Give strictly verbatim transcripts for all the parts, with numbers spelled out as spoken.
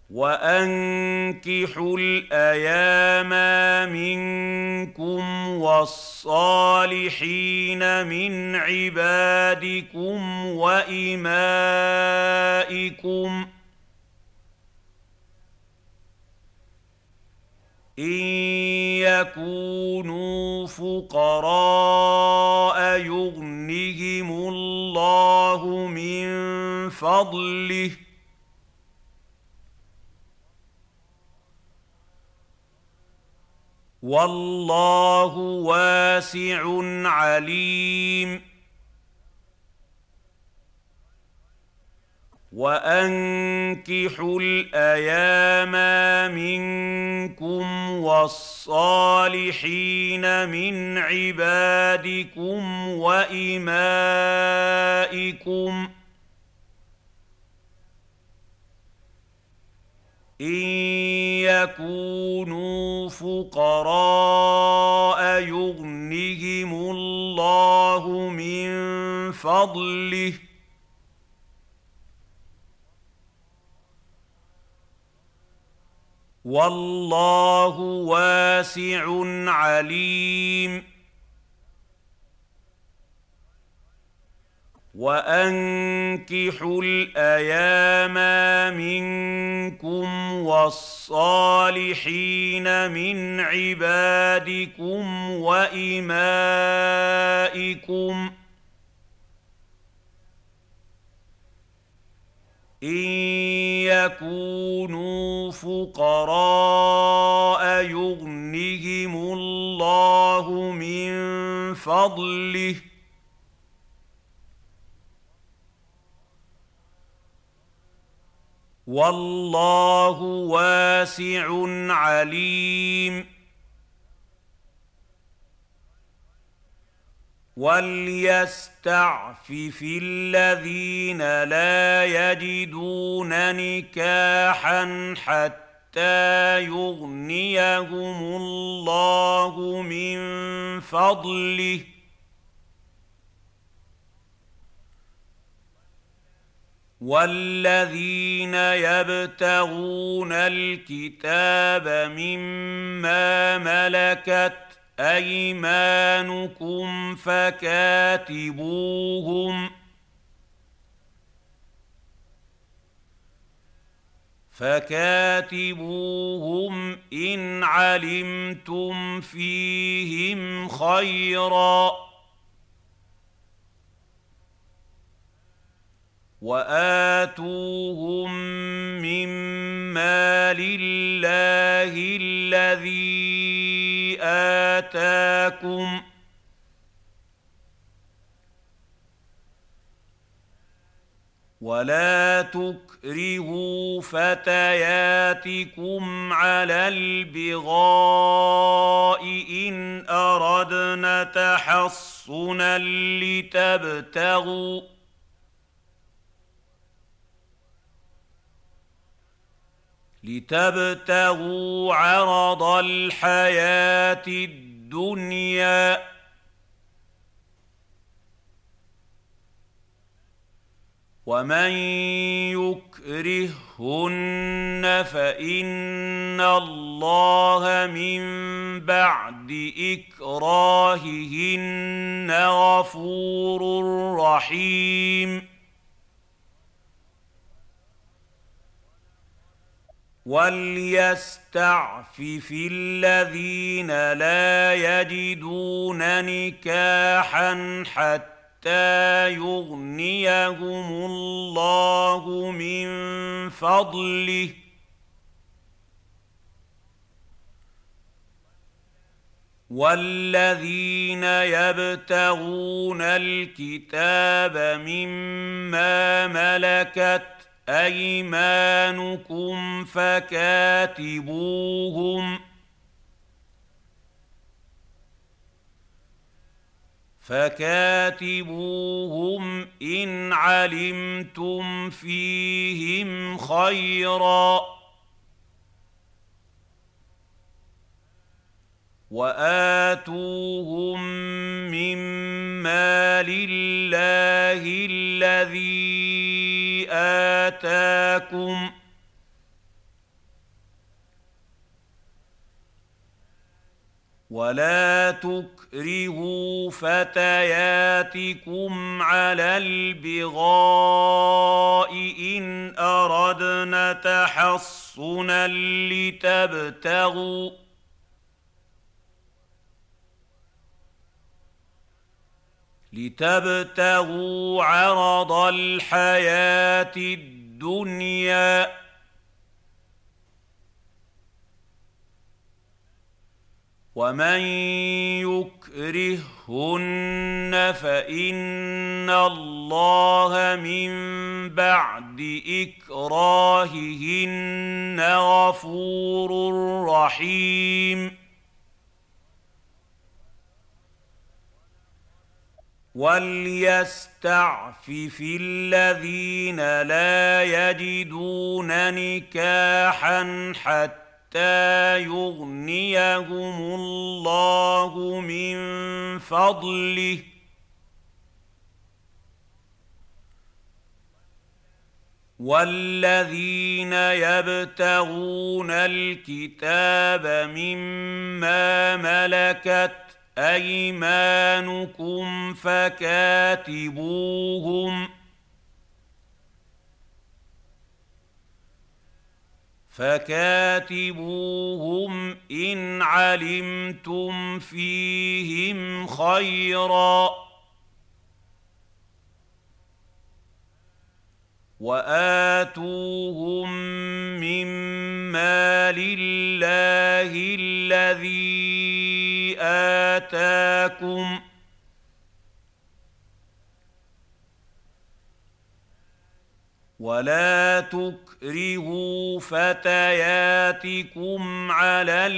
وأنكحوا الأيام منكم والصالحين من عبادكم وإمائكم إن يكونوا فقراء يغنهم الله من فضله والله واسع عليم. وأنكحوا الأيام منكم والصالحين من عبادكم وإمائكم إن يكونوا فقراء يغنهم الله من فضله والله واسع عليم. وأنكحوا الأيام منكم والصالحين من عبادكم وإمائكم إن يكونوا فقراء يغنهم الله من فضله والله واسع عليم. وليستعفف الذين لا يجدون نكاحا حتى يغنيهم الله من فضله والذين يبتغون الكتاب مما ملكت أيمانكم فكاتبوهم فكاتبوهم إن علمتم فيهم خيرا وآتوهم مما لله الذي آتاكم ولا تكرهوا فتياتكم على البغاء إن أردنا تحصنا لتبتغوا لتبتغوا عرض الحياة الدنيا ومن يكرههن فإن الله من بعد إكراههن غفور رحيم. وليستعفف الذين لا يجدون نكاحا حتى يغنيهم الله من فضله والذين يبتغون الكتاب مما ملكت أيمانكم فكاتبوهم فكاتبوهم إن علمتم فيهم خيرا وآتوهم مما لله الذي آتاكم ولا تكرهوا فتياتكم على البغاء إن أردنا تحصنا لتبتغوا لتبتغوا عرض الحياة الدنيا ومن يكرههن فإن الله من بعد إكراههن غفور رحيم وليستعفف الذين لا يجدون نكاحا حتى حتى يغنيهم الله من فضله والذين يبتغون الكتاب مما ملكت أيمانكم فكاتبوهم فكاتبوهم إن علمتم فيهم خيرا وآتوهم مما لله الذي آتاكم ولا تكرهوا فتياتكم على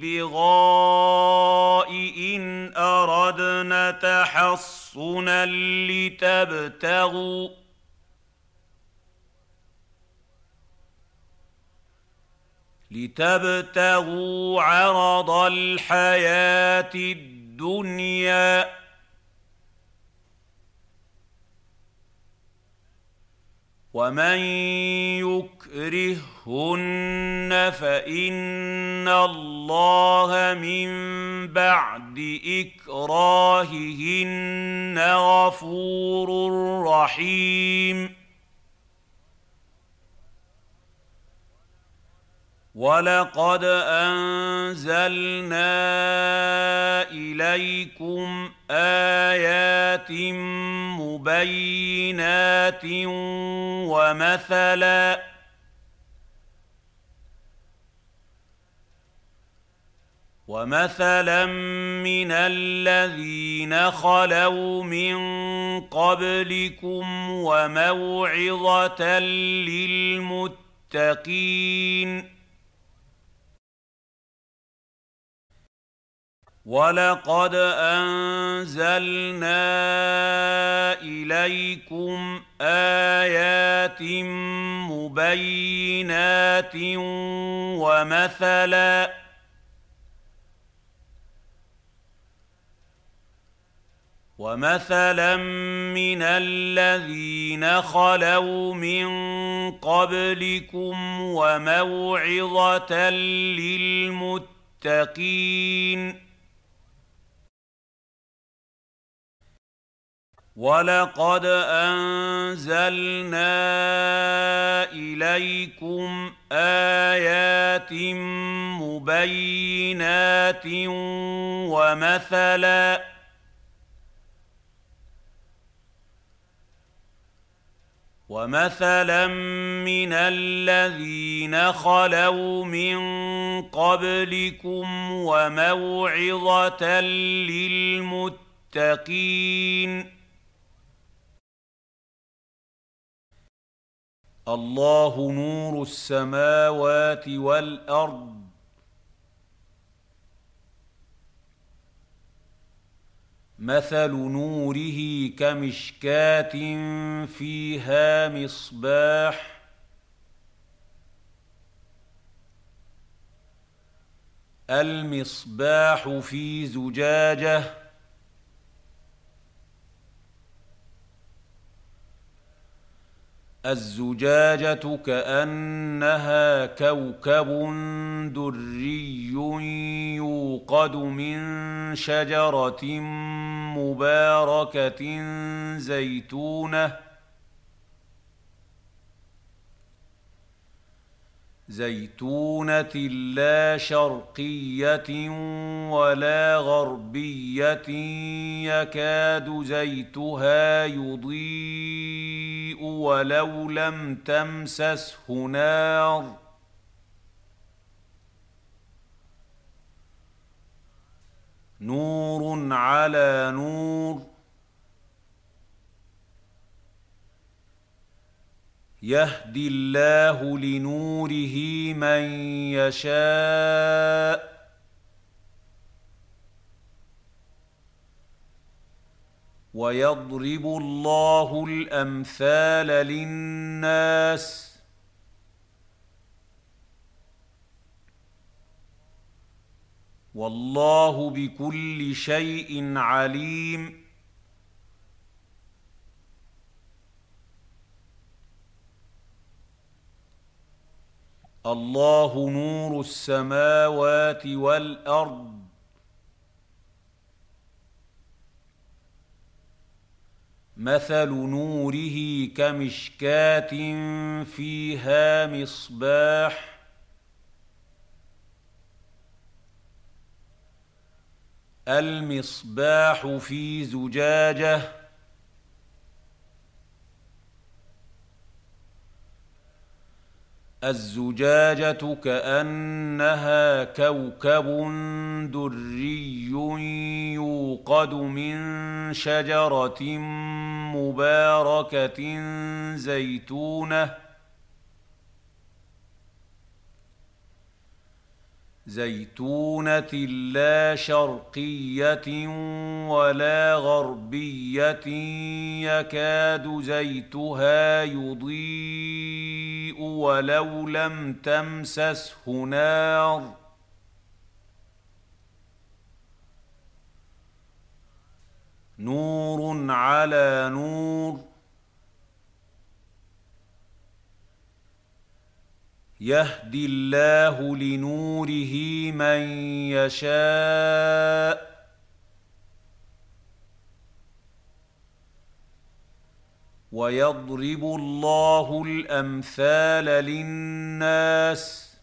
البغاء إن أردنا تحصنا لتبتغوا لتبتغوا عرض الحياة الدنيا ومن يكرههن فإن الله من بعد إكراههن غفور رحيم ولقد أنزلنا إليكم آيات مبينات ومثلا ومثلا من الذين خلوا من قبلكم وموعظة للمتقين ولقد أنزلنا إليكم آيات مبينات ومثلا ومثلا من الذين خلوا من قبلكم وموعظة للمتقين ولقد أنزلنا إليكم آيات مبينات ومثلا ومثلا من الذين خلوا من قبلكم وموعظة للمتقين الله نور السماوات والأرض مثل نوره كمشكاة فيها مصباح المصباح في زجاجة الزجاجة كأنها كوكب دري يوقد من شجرة مباركة زيتونة زيتونة لا شرقية ولا غربية يكاد زيتها يضيء ولو لم تمسسه نار نور على نور يهدي الله لنوره من يشاء ويضرب الله الأمثال للناس والله بكل شيء عليم. الله نور السماوات والأرض مثل نوره كمشكاة فيها مصباح المصباح في زجاجة الزجاجة كأنها كوكب دري يوقد من شجرة مباركة زيتونة زيتونة لا شرقية ولا غربية يكاد زيتها يضيء ولو لم تمسسه نار نور على نور يهدي الله لنوره من يشاء ويضرب الله الأمثال للناس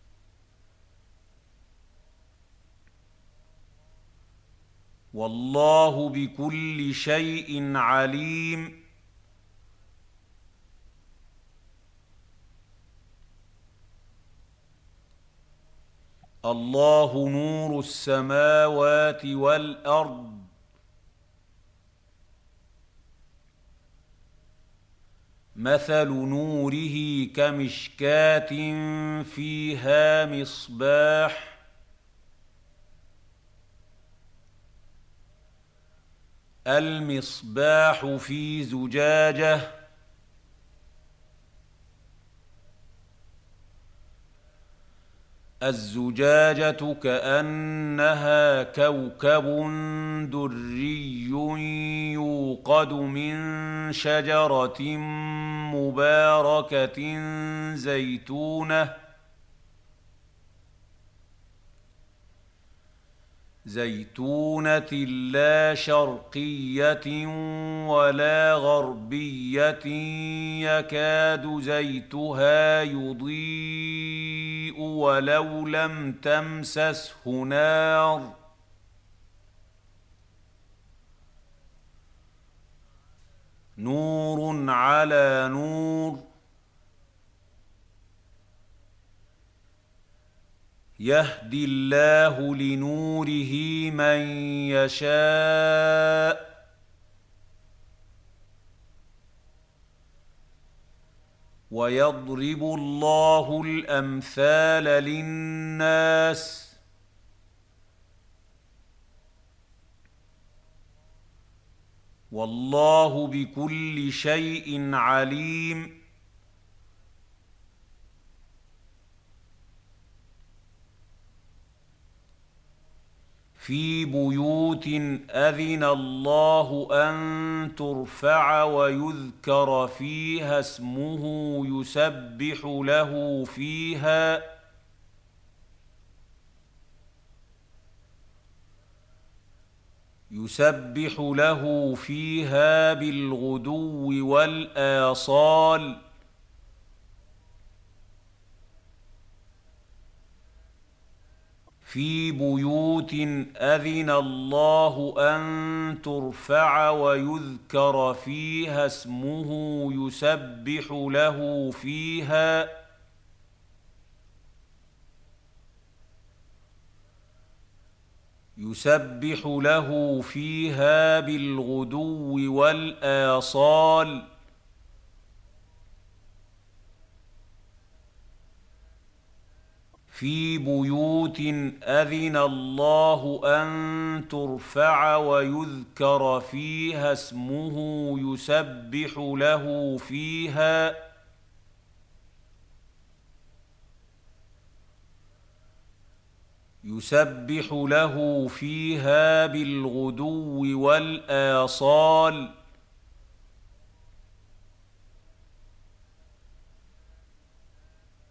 والله بكل شيء عليم. الله نور السماوات والأرض مثل نوره كمشكاة فيها مصباح المصباح في زجاجة الزجاجة كأنها كوكب دري يوقد من شجرة مباركة زيتونة زيتونة لا شرقية ولا غربية يكاد زيتها يضيء ولو لم تمسسه نار نور على نور يهدي الله لنوره من يشاء ويضرب الله الأمثال للناس والله بكل شيء عليم. في بيوت أذن الله أن ترفع ويذكر فيها اسمه يسبح له فيها يسبح له فيها بالغدو والآصال في بيوت أذن الله أن ترفع ويذكر فيها اسمه يسبح له فيها يسبح له فيها بالغدو والآصال في بيوت أذن الله أن ترفع ويذكر فيها اسمه يسبح له فيها يسبح له فيها بالغدو والآصال